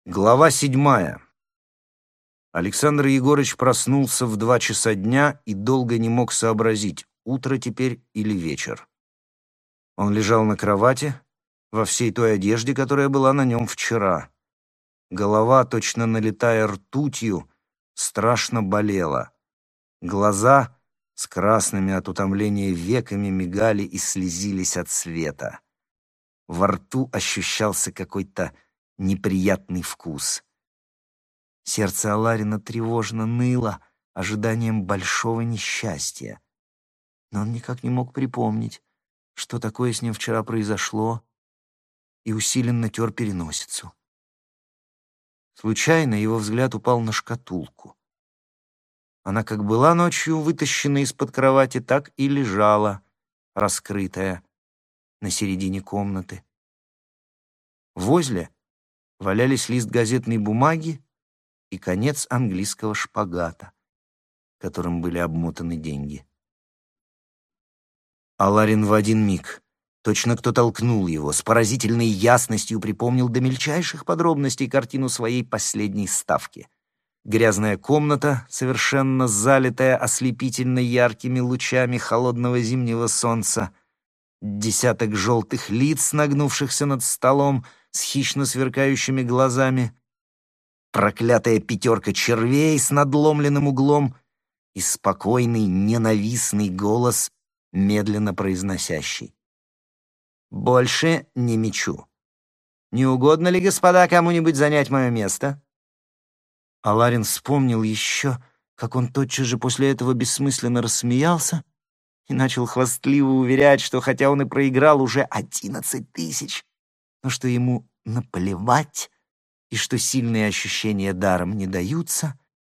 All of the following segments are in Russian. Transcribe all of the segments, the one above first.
Глава 7. Александр Егорыч проснулся в 2 часа дня и долго не мог сообразить, утро теперь или вечер. Он лежал на кровати во всей той одежде, которая была на нем вчера. Голова, точно налитая ртутью, страшно болела. Глаза с красными от утомления веками мигали и слезились от света. Во рту ощущался какой-то неприятный вкус. Сердце Аларина тревожно ныло ожиданием большого несчастья. Но он никак не мог припомнить, что такое с ним вчера произошло, и усиленно тер переносицу. Случайно его взгляд упал на шкатулку. Она как была ночью вытащена из-под кровати, так и лежала, раскрытая, на середине комнаты. Возле валялись лист газетной бумаги и конец английского шпагата, которым были обмотаны деньги. Аларин в один миг, точно кто толкнул его, с поразительной ясностью припомнил до мельчайших подробностей картину своей последней ставки. Грязная комната, совершенно залитая ослепительно яркими лучами холодного зимнего солнца, десяток желтых лиц, нагнувшихся над столом с хищно сверкающими глазами, проклятая 5 червей с надломленным углом и спокойный, ненавистный голос, медленно произносящий: «Больше не мечу. Не угодно ли, господа, кому-нибудь занять мое место?» Аларин вспомнил еще, как он тотчас же после этого бессмысленно рассмеялся и начал хвастливо уверять, что хотя он и проиграл уже 11 тысяч, но что ему наплевать и что сильные ощущения даром не даются.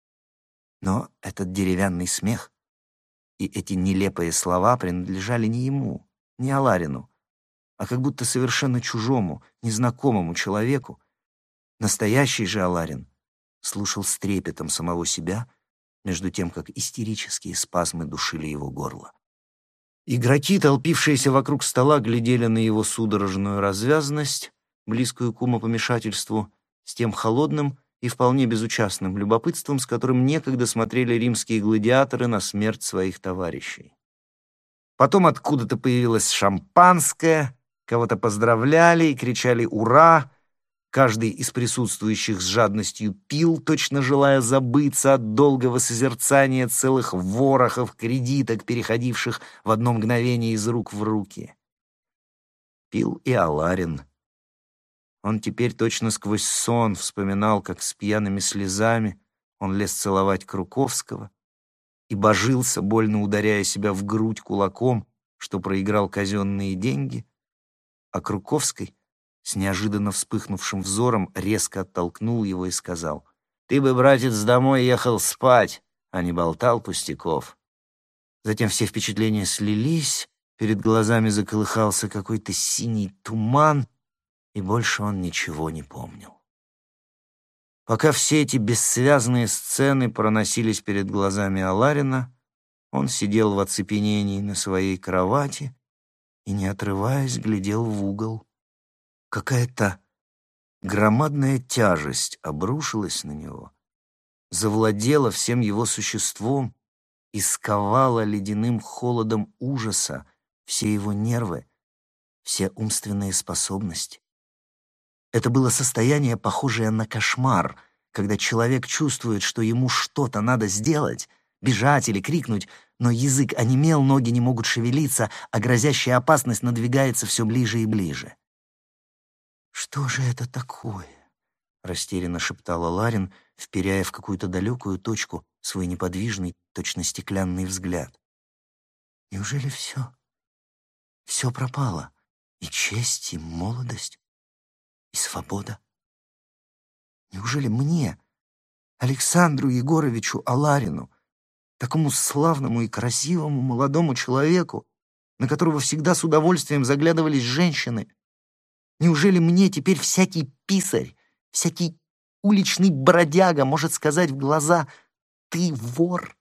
Но этот деревянный смех и эти нелепые слова принадлежали не ему, не Аларину, а как будто совершенно чужому, незнакомому человеку. Настоящий же Аларин слушал с трепетом самого себя, между тем, как истерические спазмы душили его горло. Игроки, толпившиеся вокруг стола, глядели на его судорожную развязность, близкую к умопомешательству, с тем холодным и вполне безучастным любопытством, с которым некогда смотрели римские гладиаторы на смерть своих товарищей. Потом откуда-то появилось шампанское, кого-то поздравляли и кричали «Ура!». Каждый из присутствующих с жадностью пил, точно желая забыться от долгого созерцания целых ворохов кредиток, переходивших в одно мгновение из рук в руки. Пил и Аларин. Он теперь точно сквозь сон вспоминал, как с пьяными слезами он лез целовать Круковского и божился, больно ударяя себя в грудь кулаком, что проиграл казенные деньги, а Круковский с неожиданно вспыхнувшим взором резко оттолкнул его и сказал: «Ты бы, братец, домой ехал спать, а не болтал пустяков». Затем все впечатления слились, перед глазами заколыхался какой-то синий туман, и больше он ничего не помнил. Пока все эти бессвязные сцены проносились перед глазами Аларина, он сидел в оцепенении на своей кровати и, не отрываясь, глядел в угол. Какая-то громадная тяжесть обрушилась на него, завладела всем его существом и сковала ледяным холодом ужаса все его нервы, все умственные способности. Это было состояние, похожее на кошмар, когда человек чувствует, что ему что-то надо сделать, бежать или крикнуть, но язык онемел, ноги не могут шевелиться, а грозящая опасность надвигается все ближе и ближе. «Что же это такое?» — растерянно шептал Аларин, вперяя в какую-то далекую точку свой неподвижный, точно стеклянный взгляд. «Неужели все? Все пропало? И честь, и молодость, и свобода? Неужели мне, Александру Егоровичу Аларину, такому славному и красивому молодому человеку, на которого всегда с удовольствием заглядывались женщины, неужели мне теперь всякий писарь, всякий уличный бродяга может сказать в глаза: «Ты вор»?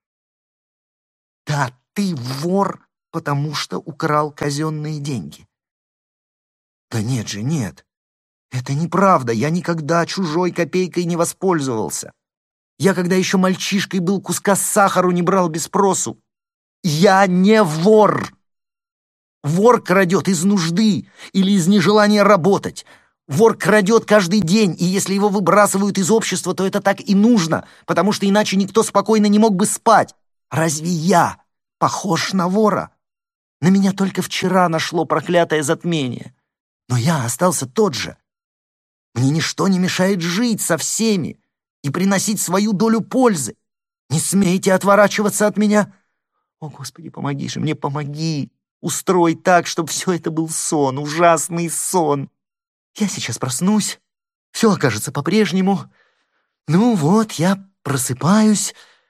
Да, ты вор, потому что украл казенные деньги. Да нет же, нет. Это неправда, я никогда чужой копейкой не воспользовался. Я, когда еще мальчишкой был, куска сахару не брал без спросу. Я не вор. Вор крадет из нужды или из нежелания работать. Вор крадет каждый день, и если его выбрасывают из общества, то это так и нужно, потому что иначе никто спокойно не мог бы спать. Разве я похож на вора? На меня только вчера нашло проклятое затмение. Но я остался тот же. Мне ничто не мешает жить со всеми и приносить свою долю пользы. Не смейте отворачиваться от меня. О, Господи, помоги же мне, помоги. Устрой так, чтобы все это был сон, ужасный сон. Я сейчас проснусь, все окажется по-прежнему. Ну вот, я просыпаюсь.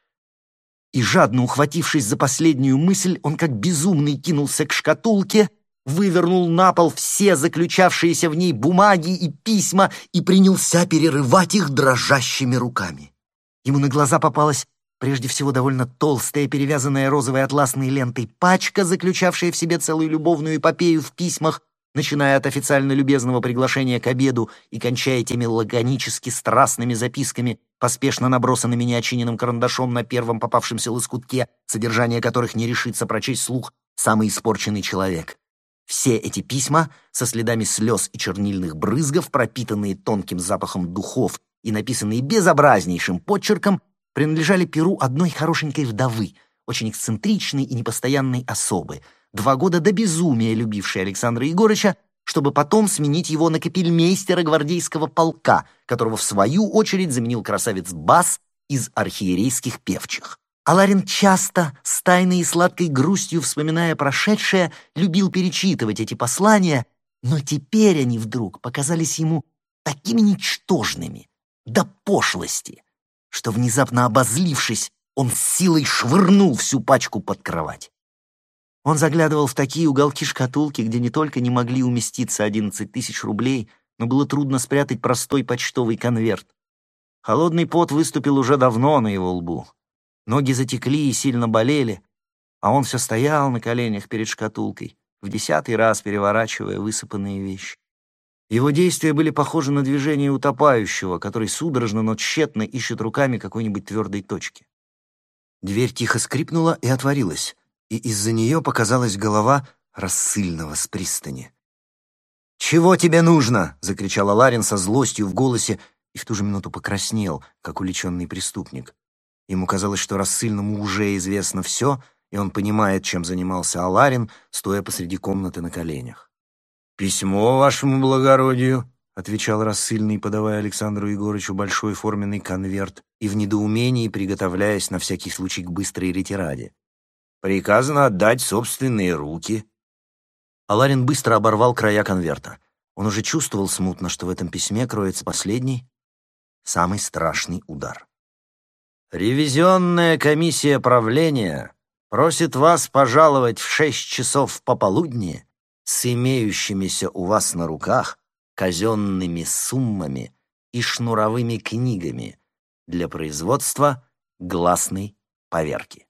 И, жадно ухватившись за последнюю мысль, он как безумный кинулся к шкатулке, вывернул на пол все заключавшиеся в ней бумаги и письма и принялся перерывать их дрожащими руками. Ему на глаза попалась прежде всего довольно толстая, перевязанная розовой атласной лентой пачка, заключавшая в себе целую любовную эпопею в письмах, начиная от официально любезного приглашения к обеду и кончая теми лаконически страстными записками, поспешно набросанными неочиненным карандашом на первом попавшемся лоскутке, содержание которых не решится прочесть вслух самый испорченный человек. Все эти письма со следами слез и чернильных брызгов, пропитанные тонким запахом духов и написанные безобразнейшим подчерком, принадлежали перу одной хорошенькой вдовы, очень эксцентричной и непостоянной особы, 2 года до безумия любившей Александра Егорыча, чтобы потом сменить его на капельмейстера гвардейского полка, которого в свою очередь заменил красавец Бас из архиерейских певчих. А Ларин часто, с тайной и сладкой грустью вспоминая прошедшее, любил перечитывать эти послания, но теперь они вдруг показались ему такими ничтожными, до пошлости, что, внезапно обозлившись, он с силой швырнул всю пачку под кровать. Он заглядывал в такие уголки шкатулки, где не только не могли уместиться 11 тысяч рублей, но было трудно спрятать простой почтовый конверт. Холодный пот выступил уже давно на его лбу. Ноги затекли и сильно болели, а он все стоял на коленях перед шкатулкой, в 10-й раз переворачивая высыпанные вещи. Его действия были похожи на движение утопающего, который судорожно, но тщетно ищет руками какой-нибудь твердой точки. Дверь тихо скрипнула и отворилась, и из-за нее показалась голова рассыльного с пристани. «Чего тебе нужно?» — закричал Ларин со злостью в голосе и в ту же минуту покраснел, как уличенный преступник. Ему казалось, что рассыльному уже известно все, и он понимает, чем занимался Аларин, стоя посреди комнаты на коленях. «Письмо вашему благородию», — отвечал рассыльный, подавая Александру Егорычу большой форменный конверт и в недоумении приготовляясь на всякий случай к быстрой ретираде. «Приказано отдать собственные руки». Аларин быстро оборвал края конверта. Он уже чувствовал смутно, что в этом письме кроется последний, самый страшный удар. «Ревизионная комиссия правления просит вас пожаловать в 6 часов пополудни с имеющимися у вас на руках казенными суммами и шнуровыми книгами для производства гласной поверки».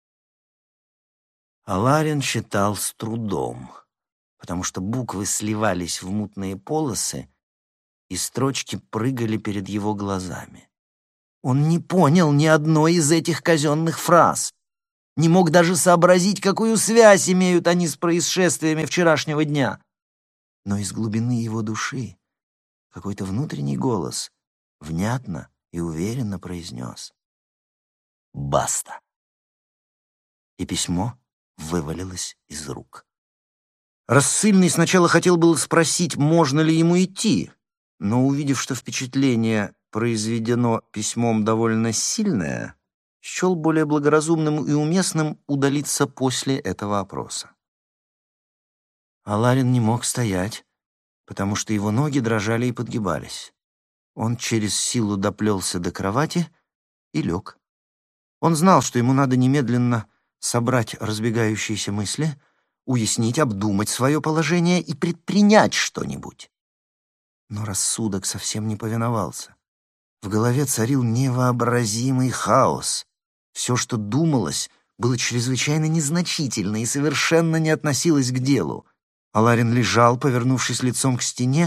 Аларин читал с трудом, потому что буквы сливались в мутные полосы, и строчки прыгали перед его глазами. Он не понял ни одной из этих казенных фраз, не мог даже сообразить, какую связь имеют они с происшествиями вчерашнего дня. Но из глубины его души какой-то внутренний голос внятно и уверенно произнес: «Баста!» И письмо вывалилось из рук. Рассыльный сначала хотел было спросить, можно ли ему идти, но, увидев, что впечатление произведено письмом довольно сильное, счел более благоразумным и уместным удалиться после этого опроса. А Ларин не мог стоять, потому что его ноги дрожали и подгибались. Он через силу доплелся до кровати и лег. Он знал, что ему надо немедленно собрать разбегающиеся мысли, уяснить, обдумать свое положение и предпринять что-нибудь. Но рассудок совсем не повиновался. В голове царил невообразимый хаос. Все, что думалось, было чрезвычайно незначительно и совершенно не относилось к делу. Аларин лежал, повернувшись лицом к стене,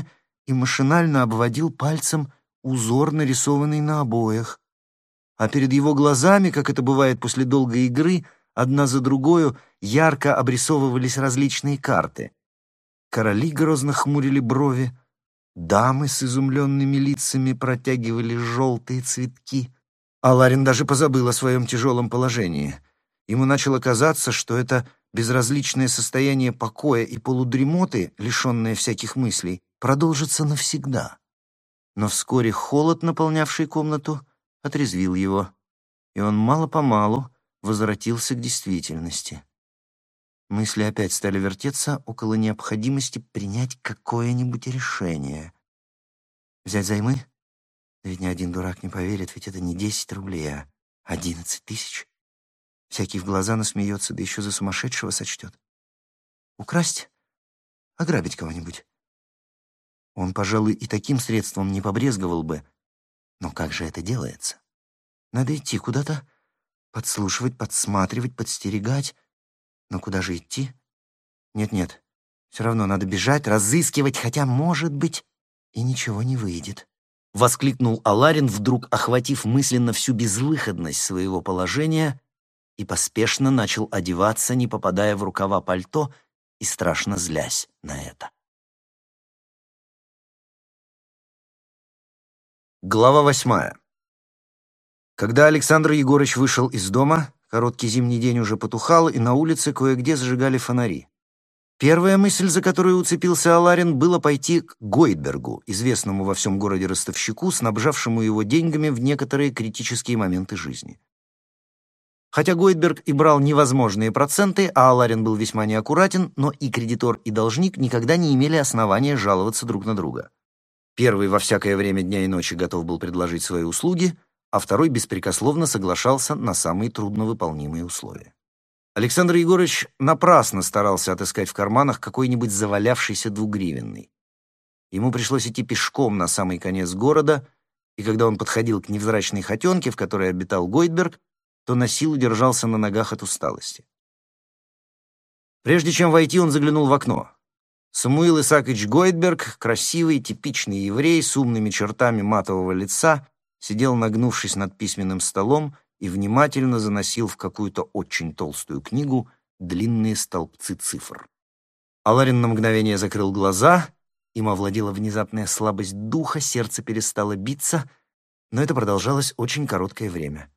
и машинально обводил пальцем узор, нарисованный на обоях. А перед его глазами, как это бывает после долгой игры, одна за другою ярко обрисовывались различные карты. Короли грозно хмурили брови, дамы с изумленными лицами протягивали желтые цветки. А Ларин даже позабыл о своем тяжелом положении. Ему начало казаться, что это безразличное состояние покоя и полудремоты, лишенное всяких мыслей, продолжится навсегда. Но вскоре холод, наполнявший комнату, отрезвил его, и он мало-помалу возвратился к действительности. Мысли опять стали вертеться около необходимости принять какое-нибудь решение. Взять займы? Да ведь ни один дурак не поверит, ведь это не 10 рублей, а 11 тысяч. Всякий в глаза насмеется, да еще за сумасшедшего сочтет. Украсть? Ограбить кого-нибудь? Он, пожалуй, и таким средством не побрезговал бы. Но как же это делается? Надо идти куда-то, подслушивать, подсматривать, подстерегать. Но куда же идти? Нет-нет, все равно надо бежать, разыскивать, хотя, может быть, и ничего не выйдет. Воскликнул Аларин, вдруг охватив мысленно всю безвыходность своего положения, и поспешно начал одеваться, не попадая в рукава пальто и страшно злясь на это. Глава 8. Когда Александр Егорыч вышел из дома, короткий зимний день уже потухал, и на улице кое-где зажигали фонари. Первая мысль, за которую уцепился Аларин, было пойти к Гойдбергу, известному во всем городе ростовщику, снабжавшему его деньгами в некоторые критические моменты жизни. Хотя Гойдберг и брал невозможные проценты, а Аларин был весьма неаккуратен, но и кредитор, и должник никогда не имели основания жаловаться друг на друга. Первый во всякое время дня и ночи готов был предложить свои услуги, а второй беспрекословно соглашался на самые трудновыполнимые условия. Александр Егорович напрасно старался отыскать в карманах какой-нибудь завалявшийся двугривенный. Ему пришлось идти пешком на самый конец города, и когда он подходил к невзрачной хотенке, в которой обитал Гойдберг, то на силу держался на ногах от усталости. Прежде чем войти, он заглянул в окно. Самуил Исаакович Гойдберг, красивый, типичный еврей с умными чертами матового лица, сидел, нагнувшись над письменным столом, и внимательно заносил в какую-то очень толстую книгу длинные столбцы цифр. Аларин на мгновение закрыл глаза, им овладела внезапная слабость духа, сердце перестало биться, но это продолжалось очень короткое время.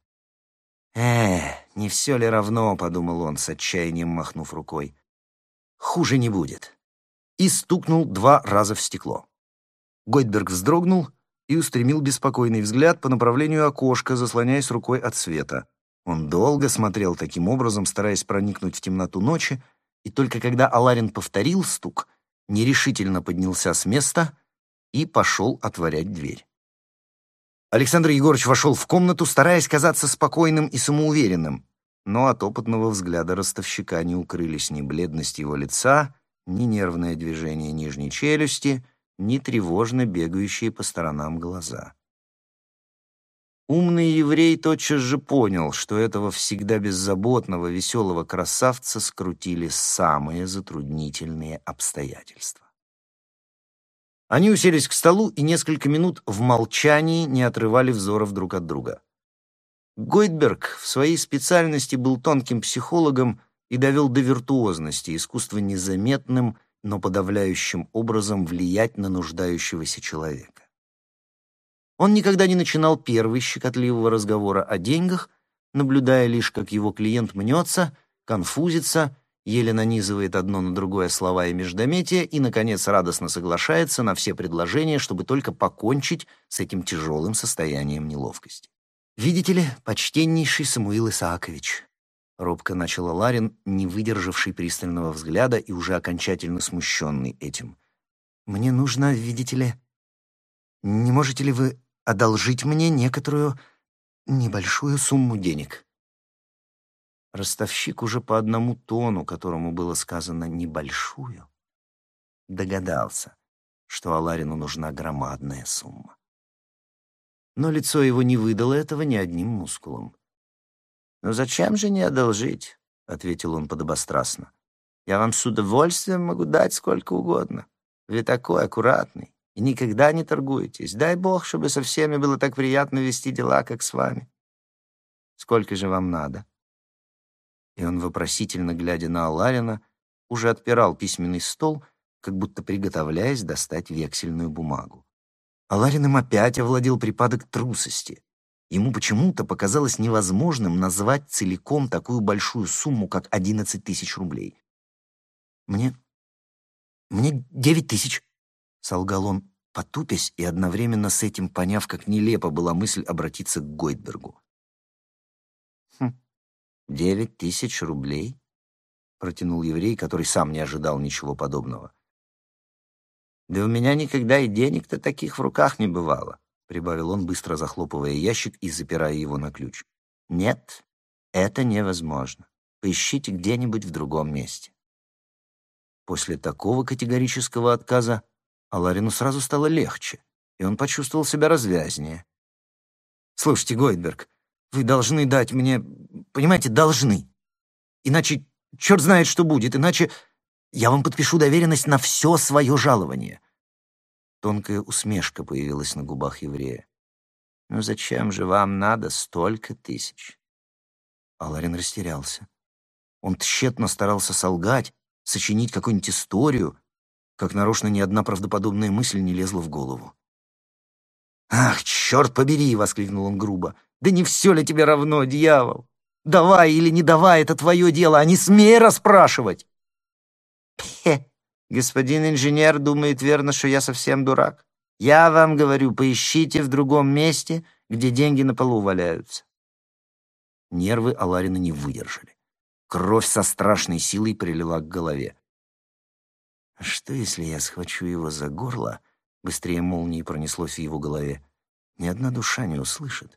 Не все ли равно», — подумал он, с отчаянием махнув рукой. «Хуже не будет». И стукнул 2 раза в стекло. Гойдберг вздрогнул и устремил беспокойный взгляд по направлению окошка, заслоняясь рукой от света. Он долго смотрел таким образом, стараясь проникнуть в темноту ночи, и только когда Аларин повторил стук, нерешительно поднялся с места и пошел отворять дверь. Александр Егорович вошел в комнату, стараясь казаться спокойным и самоуверенным, но от опытного взгляда ростовщика не укрылись ни бледность его лица, ни нервное движение нижней челюсти, ни тревожно бегающие по сторонам глаза. Умный еврей тотчас же понял, что этого всегда беззаботного, веселого красавца скрутили самые затруднительные обстоятельства. Они уселись к столу и несколько минут в молчании не отрывали взоров друг от друга. Гойдберг в своей специальности был тонким психологом и довел до виртуозности искусство незаметным, но подавляющим образом влиять на нуждающегося человека. Он никогда не начинал первый щекотливого разговора о деньгах, наблюдая лишь, как его клиент мнется, конфузится, еле нанизывает одно на другое слова и междометия и, наконец, радостно соглашается на все предложения, чтобы только покончить с этим тяжелым состоянием неловкости. «Видите ли, почтеннейший Самуил Исаакович», — робко начал Аларин, не выдержавший пристального взгляда и уже окончательно смущенный этим. «Мне нужно, видите ли, не можете ли вы одолжить мне некоторую небольшую сумму денег?» Ростовщик уже по одному тону, которому было сказано «небольшую», догадался, что Аларину нужна громадная сумма. Но лицо его не выдало этого ни одним мускулом. «Ну зачем же не одолжить?» — ответил он подобострастно. «Я вам с удовольствием могу дать сколько угодно. Вы такой аккуратный. и никогда не торгуетесь. Дай бог, чтобы со всеми было так приятно вести дела, как с вами. Сколько же вам надо?» И он, вопросительно глядя на Аларина, уже отпирал письменный стол, как будто приготовляясь достать вексельную бумагу. Аларин опять овладел припадок трусости. Ему почему-то показалось невозможным назвать целиком такую большую сумму, как 11 тысяч рублей. «Мне 9 тысяч», — солгал он, потупясь и одновременно с этим поняв, как нелепо была мысль обратиться к Гойтбергу. 9 тысяч рублей?» — протянул еврей, который сам не ожидал ничего подобного. «Да у меня никогда и денег-то таких в руках не бывало», — прибавил он, быстро захлопывая ящик и запирая его на ключ. «Нет, это невозможно. Поищите где-нибудь в другом месте». После такого категорического отказа Аларину сразу стало легче, и он почувствовал себя развязнее. «Слушайте, Гойтберг, вы должны дать мне... Понимаете, должны. Иначе черт знает, что будет. Иначе я вам подпишу доверенность на все свое жалование». Тонкая усмешка появилась на губах еврея. «Ну зачем же вам надо столько тысяч?» Аларин растерялся. Он тщетно старался солгать, сочинить какую-нибудь историю, как нарочно ни одна правдоподобная мысль не лезла в голову. «Ах, черт побери!» — воскликнул он грубо. «Да не все ли тебе равно, дьявол? Давай или не давай — это твое дело, а не смей расспрашивать!» «Пхе! Господин инженер думает верно, что я совсем дурак. Я вам говорю, поищите в другом месте, где деньги на полу валяются». Нервы Аларина не выдержали. Кровь со страшной силой прилила к голове. «А что, если я схвачу его за горло?» — быстрее молнии пронеслось в его голове. «Ни одна душа не услышит».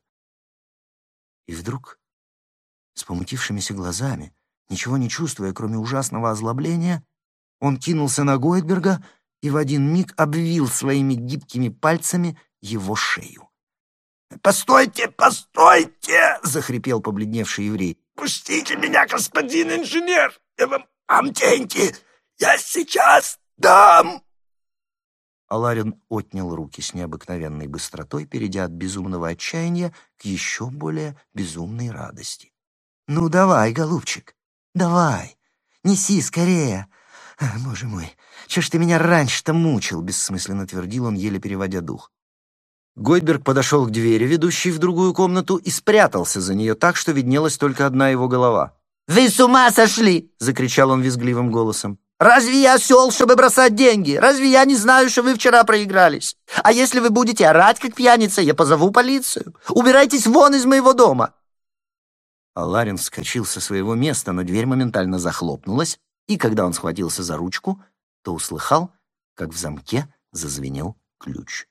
И вдруг, с помутившимися глазами, ничего не чувствуя, кроме ужасного озлобления, он кинулся на Гойтберга и в один миг обвил своими гибкими пальцами его шею. «Постойте, постойте!» — захрипел побледневший еврей. «Пустите меня, господин инженер! Я вам деньги! Я сейчас дам!» Аларин отнял руки с необыкновенной быстротой, перейдя от безумного отчаяния к еще более безумной радости. «Ну, давай, голубчик, давай, неси скорее! Боже мой, че ж ты меня раньше-то мучил?» — бессмысленно твердил он, еле переводя дух. Гойтберг подошел к двери, ведущей в другую комнату, и спрятался за нее так, что виднелась только одна его голова. «Вы с ума сошли!» — закричал он визгливым голосом. «Разве я осел, чтобы бросать деньги? Разве я не знаю, что вы вчера проигрались? А если вы будете орать, как пьяница, я позову полицию. Убирайтесь вон из моего дома!» Аларин вскочил со своего места, но дверь моментально захлопнулась, и когда он схватился за ручку, то услыхал, как в замке зазвенел ключ.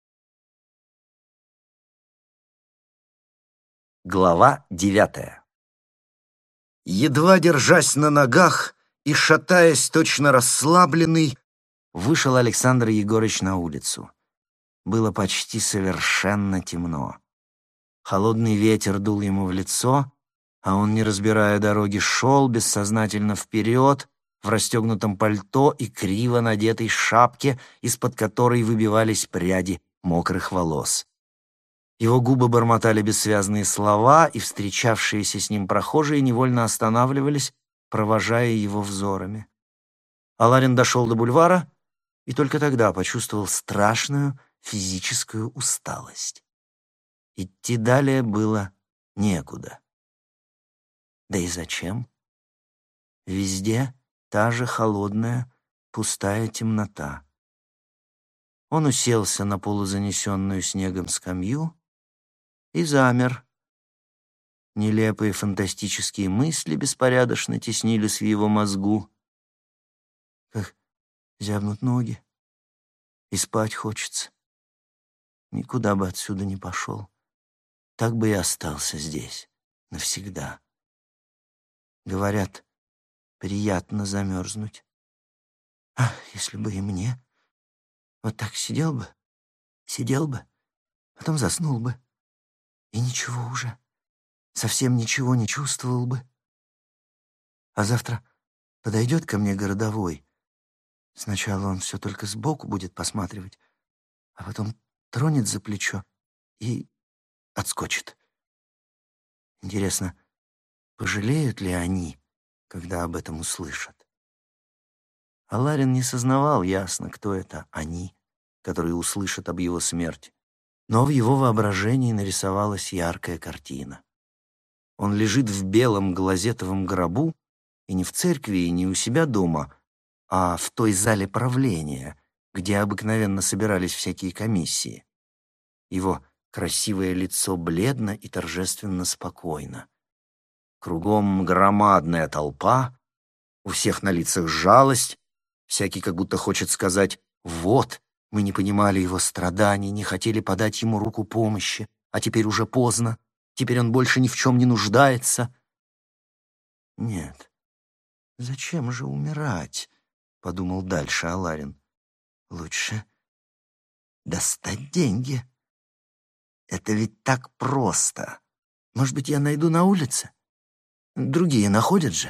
Глава 9. Едва держась на ногах и шатаясь, точно расслабленный, вышел Александр Егорыч на улицу. Было почти совершенно темно. Холодный ветер дул ему в лицо, а он, не разбирая дороги, шел бессознательно вперед в расстегнутом пальто и криво надетой шапке, из-под которой выбивались пряди мокрых волос. Его губы бормотали бессвязные слова, и встречавшиеся с ним прохожие невольно останавливались, провожая его взорами. Аларин дошел до бульвара и только тогда почувствовал страшную физическую усталость. Идти далее было некуда. Да и зачем? Везде та же холодная, пустая темнота. Он уселся на полузанесенную снегом скамью и замер. Нелепые фантастические мысли беспорядочно теснились в его мозгу. Как зябнут ноги, и спать хочется. Никуда бы отсюда не пошел. Так бы и остался здесь навсегда. Говорят, приятно замерзнуть. Ах, если бы и мне. Вот так сидел бы, потом заснул бы. И ничего уже, совсем ничего не чувствовал бы. А завтра подойдет ко мне городовой. Сначала он все только сбоку будет посматривать, а потом тронет за плечо и отскочит. Интересно, пожалеют ли они, когда об этом услышат? А Ларин не сознавал ясно, кто это «они», которые услышат об его смерти. Но в его воображении нарисовалась яркая картина. Он лежит в белом глазетовом гробу, и не в церкви, и не у себя дома, а в той зале правления, где обыкновенно собирались всякие комиссии. Его красивое лицо бледно и торжественно спокойно. Кругом громадная толпа, у всех на лицах жалость, всякий как будто хочет сказать: «Вот, мы не понимали его страданий, не хотели подать ему руку помощи, а теперь уже поздно, теперь он больше ни в чем не нуждается». «Нет, зачем же умирать?» — подумал дальше Аларин. «Лучше достать деньги. Это ведь так просто. Может быть, я найду на улице? Другие находят же».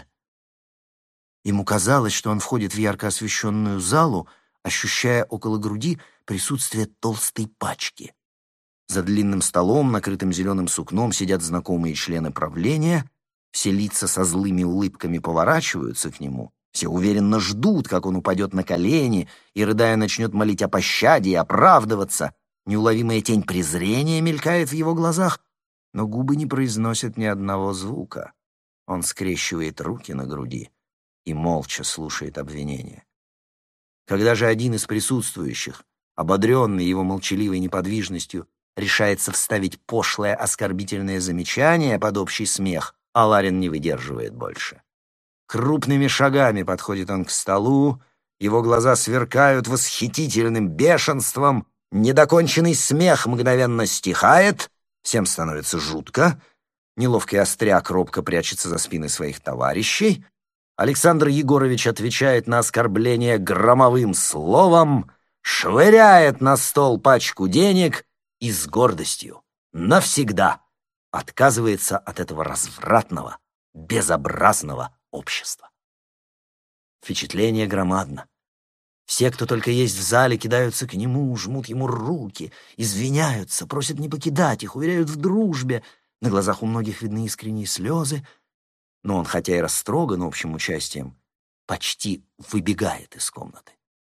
Ему казалось, что он входит в ярко освещенную залу, ощущая около груди присутствие толстой пачки. За длинным столом, накрытым зеленым сукном, сидят знакомые члены правления, все лица со злыми улыбками поворачиваются к нему, все уверенно ждут, как он упадет на колени и, рыдая, начнет молить о пощаде и оправдываться. Неуловимая тень презрения мелькает в его глазах, но губы не произносят ни одного звука. Он скрещивает руки на груди и молча слушает обвинения. Когда же один из присутствующих, ободренный его молчаливой неподвижностью, решается вставить пошлое оскорбительное замечание под общий смех, Аларин не выдерживает больше. Крупными шагами подходит он к столу, его глаза сверкают восхитительным бешенством, недоконченный смех мгновенно стихает, всем становится жутко, неловкий остряк робко прячется за спины своих товарищей. Александр Егорович отвечает на оскорбление громовым словом, швыряет на стол пачку денег и с гордостью навсегда отказывается от этого развратного, безобразного общества. Впечатление громадно. Все, кто только есть в зале, кидаются к нему, жмут ему руки, извиняются, просят не покидать их, уверяют в дружбе. На глазах у многих видны искренние слезы. Но он, хотя и растроган общим участием, почти выбегает из комнаты.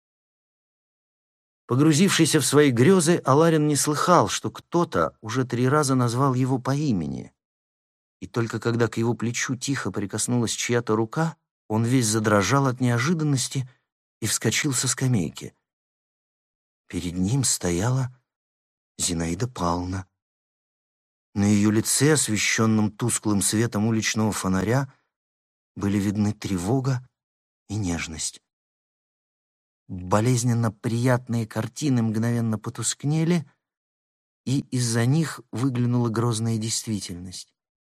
Погрузившийся в свои грезы, Аларин не слыхал, что кто-то уже 3 раза назвал его по имени. И только когда к его плечу тихо прикоснулась чья-то рука, он весь задрожал от неожиданности и вскочил со скамейки. Перед ним стояла Зинаида Павловна. На ее лице, освещенном тусклым светом уличного фонаря, были видны тревога и нежность. Болезненно приятные картины мгновенно потускнели, и из-за них выглянула грозная действительность.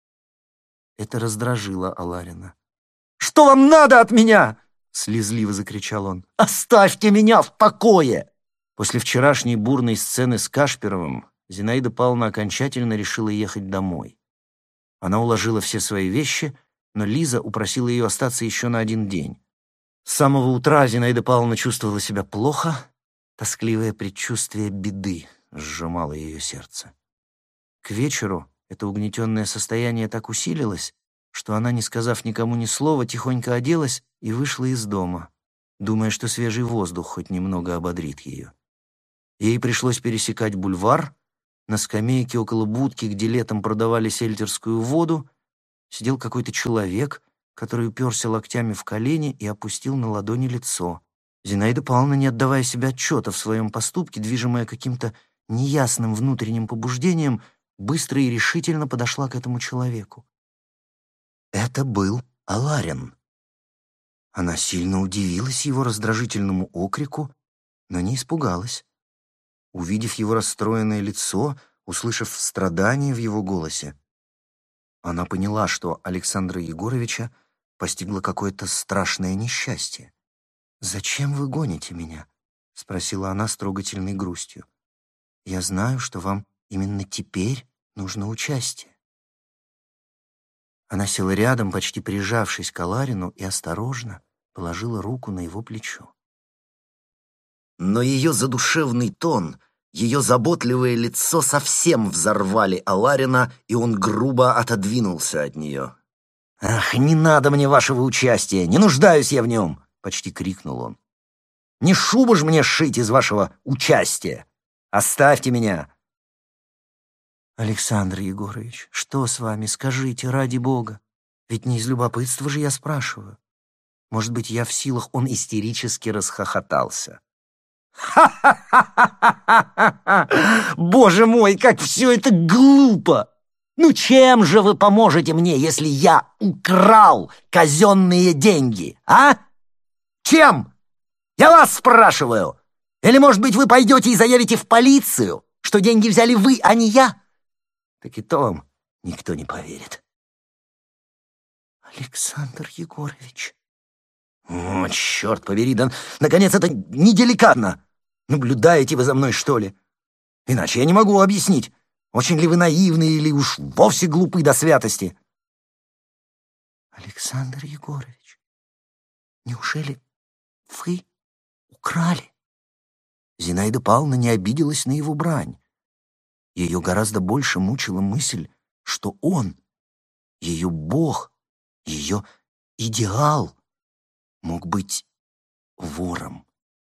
Это раздражило Аларина. «Что вам надо от меня?» — слезливо закричал он. «Оставьте меня в покое!» После вчерашней бурной сцены с Кашпировым Зинаида Павловна окончательно решила ехать домой. Она уложила все свои вещи, но Лиза упросила ее остаться еще на 1 день. С самого утра Зинаида Павловна чувствовала себя плохо, тоскливое предчувствие беды сжимало ее сердце. К вечеру это угнетенное состояние так усилилось, что она, не сказав никому ни слова, тихонько оделась и вышла из дома, думая, что свежий воздух хоть немного ободрит ее. Ей пришлось пересекать бульвар. На скамейке около будки, где летом продавали сельтерскую воду, сидел какой-то человек, который уперся локтями в колени и опустил на ладони лицо. Зинаида Павловна, не отдавая себе отчета в своем поступке, движимая каким-то неясным внутренним побуждением, быстро и решительно подошла к этому человеку. Это был Аларин. Она сильно удивилась его раздражительному окрику, но не испугалась. Увидев его расстроенное лицо, услышав страдание в его голосе, она поняла, что Александра Егоровича постигло какое-то страшное несчастье. «Зачем вы гоните меня?» — спросила она с трогательной грустью. «Я знаю, что вам именно теперь нужно участие». Она села рядом, почти прижавшись к Аларину, и осторожно положила руку на его плечо. Но ее задушевный тон Ее заботливое лицо совсем взорвали Аларина, и он грубо отодвинулся от нее. «Ах, не надо мне вашего участия! Не нуждаюсь я в нем!» — почти крикнул он. «Не шубу ж мне сшить из вашего участия! Оставьте меня!» «Александр Егорович, что с вами? Скажите, ради Бога. Ведь не из любопытства же я спрашиваю. Может быть, я в силах...» Он истерически расхохотался. Боже мой, как все это глупо! Ну чем же вы поможете мне, если я украл казенные деньги, а? Чем? Я вас спрашиваю. Или, может быть, вы пойдете и заявите в полицию, что деньги взяли вы, а не я? Так и то вам никто не поверит. Александр Егорович... О, черт побери, да наконец это неделикатно. Наблюдаете вы за мной, что ли? Иначе я не могу объяснить, очень ли вы наивны или уж вовсе глупы до святости. Александр Егорович, неужели вы украли? Зинаида Павловна не обиделась на его брань. Ее гораздо больше мучила мысль, что он, ее бог, ее идеал, мог быть вором.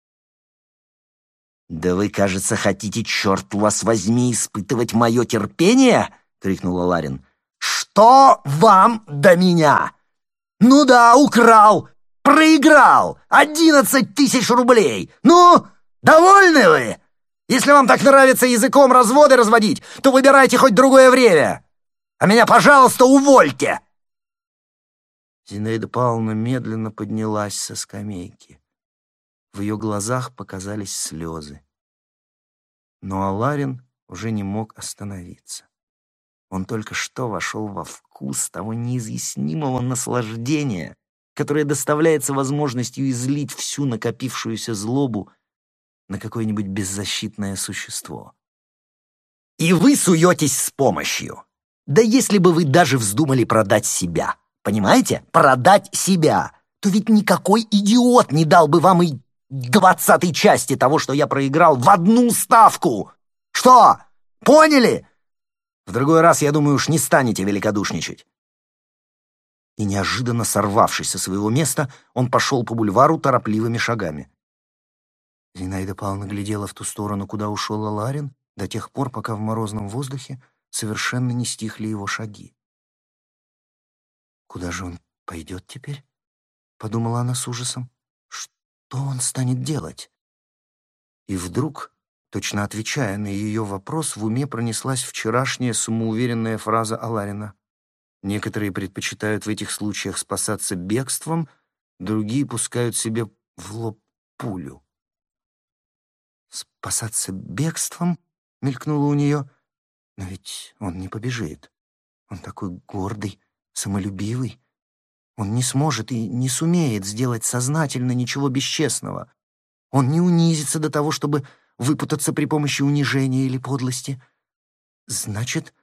«Да вы, кажется, хотите, черт вас возьми, испытывать мое терпение?» — крикнул Ларин. «Что вам до меня? Ну да, украл, проиграл 11 000 рублей. Ну, довольны вы? Если вам так нравится языком разводы разводить, то выбирайте хоть другое время. А меня, пожалуйста, увольте!» Зинаида Павловна медленно поднялась со скамейки. В ее глазах показались слезы. Но Аларин уже не мог остановиться. Он только что вошел во вкус того неизъяснимого наслаждения, которое доставляется возможностью излить всю накопившуюся злобу на какое-нибудь беззащитное существо. «И вы суетесь с помощью. Да если бы вы даже вздумали продать себя, понимаете? Продать себя, то ведь никакой идиот не дал бы вам и 20-й части того, что я проиграл в одну ставку. Что, поняли? В другой раз, я думаю, уж не станете великодушничать». И неожиданно сорвавшись со своего места, он пошел по бульвару торопливыми шагами. Зинаида Павловна глядела в ту сторону, куда ушел Аларин, до тех пор, пока в морозном воздухе совершенно не стихли его шаги. «Куда же он пойдет теперь?» — подумала она с ужасом. «Что он станет делать?» И вдруг, точно отвечая на ее вопрос, в уме пронеслась вчерашняя самоуверенная фраза Аларина. «Некоторые предпочитают в этих случаях спасаться бегством, другие пускают себе в лоб пулю». «Спасаться бегством?» — мелькнуло у нее. «Но ведь он не побежит. Он такой гордый, самолюбивый. Он не сможет и не сумеет сделать сознательно ничего бесчестного. Он не унизится до того, чтобы выпутаться при помощи унижения или подлости. Значит,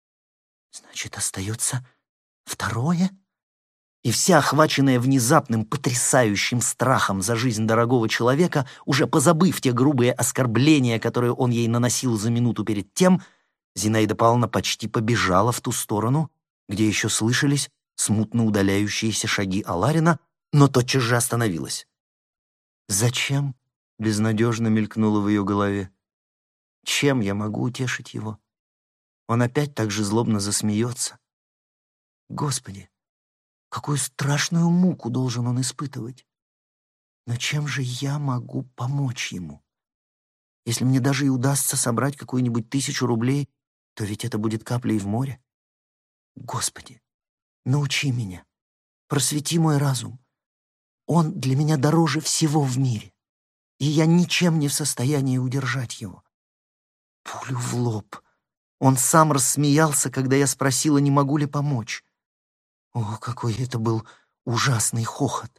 остается второе?» И вся охваченная внезапным, потрясающим страхом за жизнь дорогого человека, уже позабыв те грубые оскорбления, которые он ей наносил за минуту перед тем, Зинаида Павловна почти побежала в ту сторону, где еще слышались смутно удаляющиеся шаги Аларина, но тотчас же остановилась. «Зачем?» — безнадежно мелькнуло в ее голове. «Чем я могу утешить его? Он опять так же злобно засмеется. Господи, какую страшную муку должен он испытывать! Но чем же я могу помочь ему? Если мне даже и удастся собрать какую-нибудь 1000 рублей, то ведь это будет каплей в море. Господи, научи меня, просвети мой разум. Он для меня дороже всего в мире, и я ничем не в состоянии удержать его. Пулю в лоб. Он сам рассмеялся, когда я спросила, не могу ли помочь. О, какой это был ужасный хохот!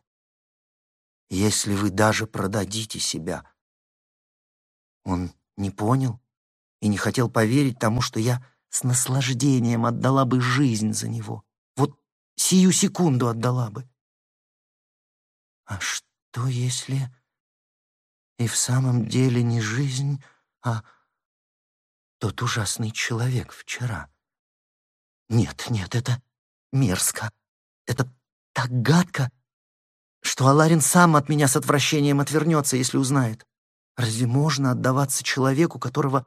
Если вы даже продадите себя. Он не понял и не хотел поверить тому, что я с наслаждением отдала бы жизнь за него. Вот сию секунду отдала бы. А что если и в самом деле не жизнь, а тот ужасный человек вчера. Нет, нет, это мерзко. Это так гадко, что Аларин сам от меня с отвращением отвернется, если узнает. Разве можно отдаваться человеку, которого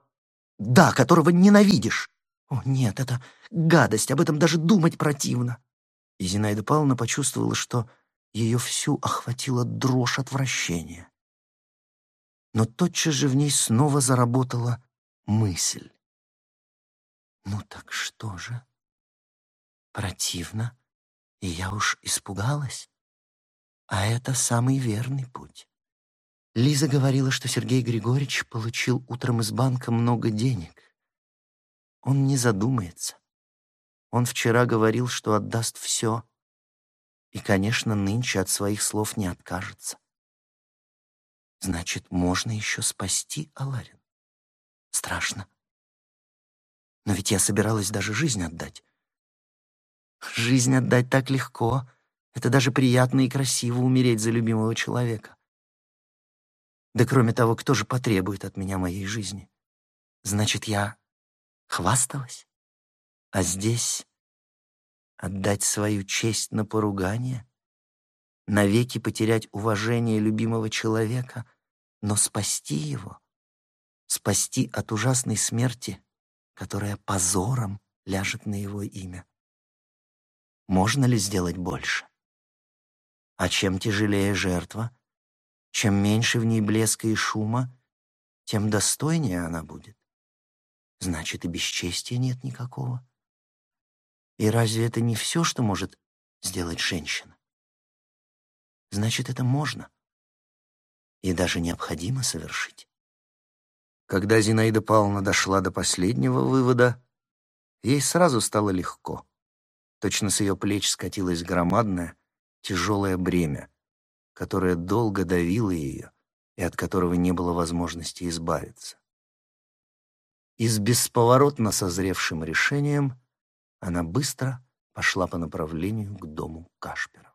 ненавидишь? О, нет, это гадость, об этом даже думать противно. И Зинаида Павловна почувствовала, что ее всю охватила дрожь отвращения. Но тотчас же в ней снова заработала мысль. Ну так что же? Противно, и я уж испугалась. А это самый верный путь. Лиза говорила, что Сергей Григорьевич получил утром из банка много денег. Он не задумается. Он вчера говорил, что отдаст все. И, конечно, нынче от своих слов не откажется. Значит, можно еще спасти Аларин. Страшно. Но ведь я собиралась даже жизнь отдать. Жизнь отдать так легко. Это даже приятно и красиво умереть за любимого человека. Да кроме того, кто же потребует от меня моей жизни? Значит, я хвасталась? А здесь отдать свою честь на поругание? Навеки потерять уважение любимого человека, но спасти его? Спасти от ужасной смерти, которая позором ляжет на его имя? Можно ли сделать больше? А чем тяжелее жертва, чем меньше в ней блеска и шума, тем достойнее она будет. Значит, и бесчестия нет никакого. И разве это не все, что может сделать женщина? Значит, это можно и даже необходимо совершить. Когда Зинаида Павловна дошла до последнего вывода, ей сразу стало легко. Точно с ее плеч скатилось громадное, тяжелое бремя, которое долго давило ее и от которого не было возможности избавиться. И с бесповоротно созревшим решением она быстро пошла по направлению к дому Кашперов.